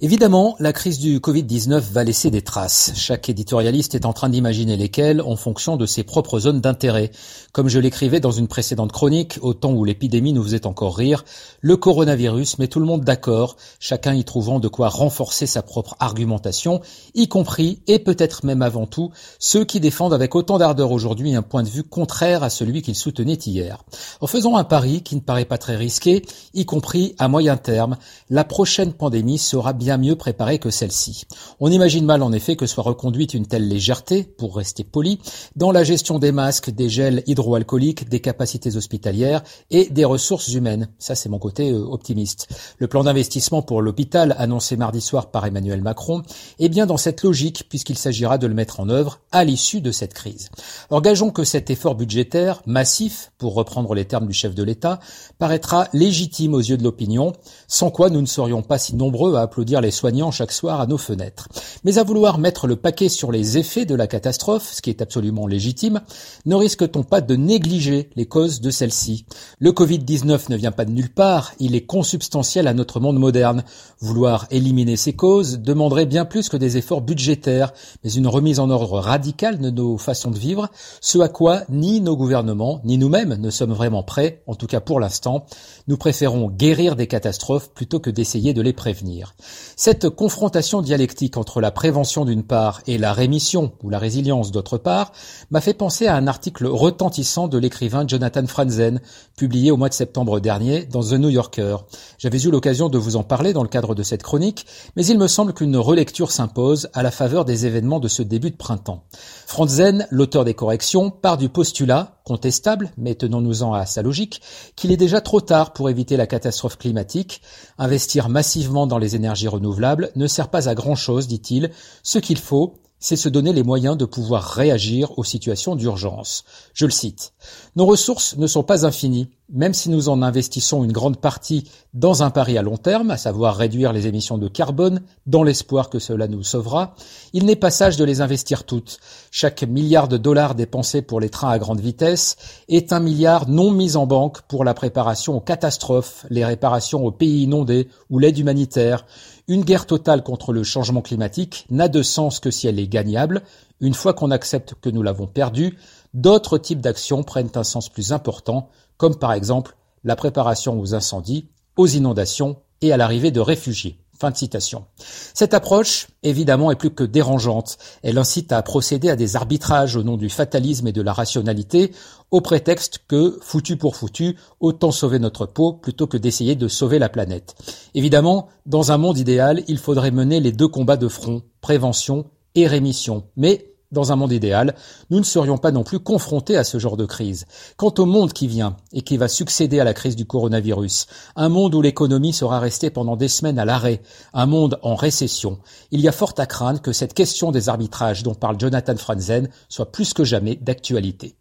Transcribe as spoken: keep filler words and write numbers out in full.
Évidemment, la crise du covid dix-neuf va laisser des traces. Chaque éditorialiste est en train d'imaginer lesquelles en fonction de ses propres zones d'intérêt. Comme je l'écrivais dans une précédente chronique, au temps où l'épidémie nous faisait encore rire, le coronavirus met tout le monde d'accord, chacun y trouvant de quoi renforcer sa propre argumentation, y compris, et peut-être même avant tout, ceux qui défendent avec autant d'ardeur aujourd'hui un point de vue contraire à celui qu'ils soutenaient hier. En faisant un pari qui ne paraît pas très risqué, y compris à moyen terme, la prochaine pandémie sera bien mieux préparée que celle-ci. On imagine mal en effet que soit reconduite une telle légèreté, pour rester poli, dans la gestion des masques, des gels hydroalcooliques, des capacités hospitalières et des ressources humaines. Ça, c'est mon côté euh, optimiste. Le plan d'investissement pour l'hôpital, annoncé mardi soir par Emmanuel Macron, est bien dans cette logique, puisqu'il s'agira de le mettre en œuvre à l'issue de cette crise. Alors gageons que cet effort budgétaire, massif, pour reprendre les termes du chef de l'État, paraîtra légitime aux yeux de l'opinion, sans quoi nous ne serions pas si nombreux à applaudir les soignants chaque soir à nos fenêtres. Mais à vouloir mettre le paquet sur les effets de la catastrophe, ce qui est absolument légitime, ne risque-t-on pas de négliger les causes de celle-ci? Le covid dix-neuf ne vient pas de nulle part, il est consubstantiel à notre monde moderne. Vouloir éliminer ces causes demanderait bien plus que des efforts budgétaires, mais une remise en ordre radicale de nos façons de vivre, ce à quoi ni nos gouvernements, ni nous-mêmes ne sommes vraiment prêts, en tout cas pour l'instant. Nous préférons guérir des catastrophes plutôt que d'essayer de les prévenir. Cette confrontation dialectique entre la prévention d'une part et la rémission ou la résilience d'autre part m'a fait penser à un article retentissant de l'écrivain Jonathan Franzen, publié au mois de septembre dernier dans The New Yorker. J'avais eu l'occasion de vous en parler dans le cadre de cette chronique, mais il me semble qu'une relecture s'impose à la faveur des événements de ce début de printemps. Franzen, l'auteur des corrections, part du postulat, contestable, mais tenons-nous-en à sa logique, qu'il est déjà trop tard pour éviter la catastrophe climatique. Investir massivement dans les énergies renouvelables ne sert pas à grand-chose, dit-il. Ce qu'il faut, c'est se donner les moyens de pouvoir réagir aux situations d'urgence. Je le cite. « Nos ressources ne sont pas infinies. Même si nous en investissons une grande partie dans un pari à long terme, à savoir réduire les émissions de carbone, dans l'espoir que cela nous sauvera, il n'est pas sage de les investir toutes. Chaque milliard de dollars dépensé pour les trains à grande vitesse est un milliard non mis en banque pour la préparation aux catastrophes, les réparations aux pays inondés ou l'aide humanitaire. Une guerre totale contre le changement climatique n'a de sens que si elle est gagnable. Une fois qu'on accepte que nous l'avons perdue, d'autres types d'actions prennent un sens plus important, comme par exemple la préparation aux incendies, aux inondations et à l'arrivée de réfugiés. » Fin de citation. Cette approche, évidemment, est plus que dérangeante. Elle incite à procéder à des arbitrages au nom du fatalisme et de la rationalité, au prétexte que, foutu pour foutu, autant sauver notre peau plutôt que d'essayer de sauver la planète. Évidemment, dans un monde idéal, il faudrait mener les deux combats de front, prévention et rémission. Mais dans un monde idéal, nous ne serions pas non plus confrontés à ce genre de crise. Quant au monde qui vient et qui va succéder à la crise du coronavirus, un monde où l'économie sera restée pendant des semaines à l'arrêt, un monde en récession, il y a fort à craindre que cette question des arbitrages dont parle Jonathan Franzen soit plus que jamais d'actualité.